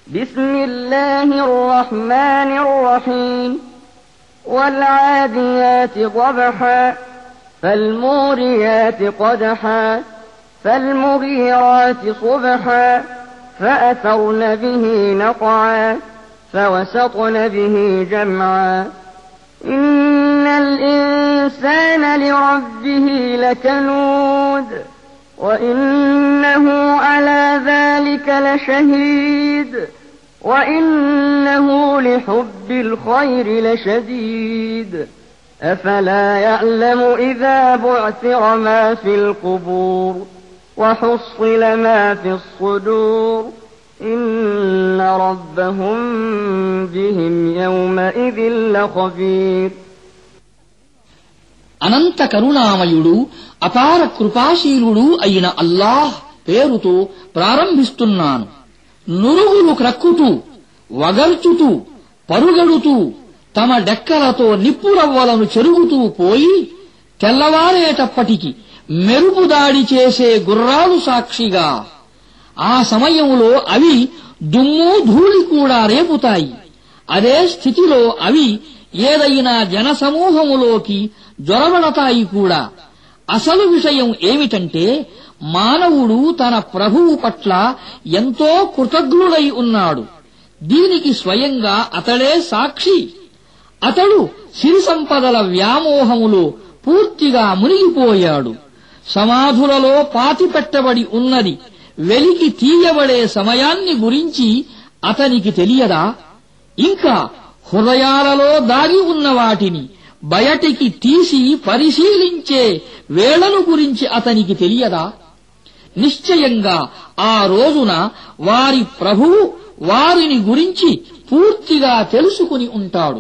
بسم الله الرحمن الرحيم والعاديات ضبحا فالموريات قدحا فالمغيرات صبحا فأثرن به نقعا فوسطن به جمعا إن الإنسان لربه لكنود وإنه على ذلك لشهيد وإنه لحب الخير لشديد أفلا يعلم إذا بعثر ما في القبور وحصل ما في الصدور إن ربهم بهم يومئذ لخبير. అనంత కరుణామయుడు అపార కృపాశీలుడు అయిన అల్లాహ్ పేరుతో ప్రారంభిస్తున్నాను. నురుగులు క్రక్కుతూ వగల్చుతూ పరుగడుతూ తమ డెక్కలతో నిప్పురవ్వలను చెరుగుతూ పోయి తెల్లవారేటప్పటికి మెరుపు దాడి చేసే గుర్రాలు సాక్షిగా ఆ సమయంలో అవి దుమ్ము ధూళి కూడా రేపుతాయి. అదే స్థితిలో అవి ఏదైనా జనసమూహములోకి జొరబడతాయి కూడా. అసలు విషయం ఏమిటంటే మానవుడు తన ప్రభువు పట్ల ఎంతో కృతజ్ఞుడై ఉన్నాడు. దీనికి స్వయంగా అతడే సాక్షి. అతడు సిరి సంపదల వ్యామోహములో పూర్తిగా మునిగిపోయాడు. సమాధులలో పాతిపెట్టబడి ఉన్నది వెలికి తీయబడే సమయాన్ని గురించి అతనికి తెలియదా? ఇంకా హృదయాలలో దాగి ఉన్న వాటిని బయటికి తీసి పరిశీలించే వేళను గురించి అతనికి తెలియదా? నిశ్చయంగా ఆ రోజున వారి ప్రభువు వారిని గురించి పూర్తిగా తెలుసుకుని ఉంటాడు.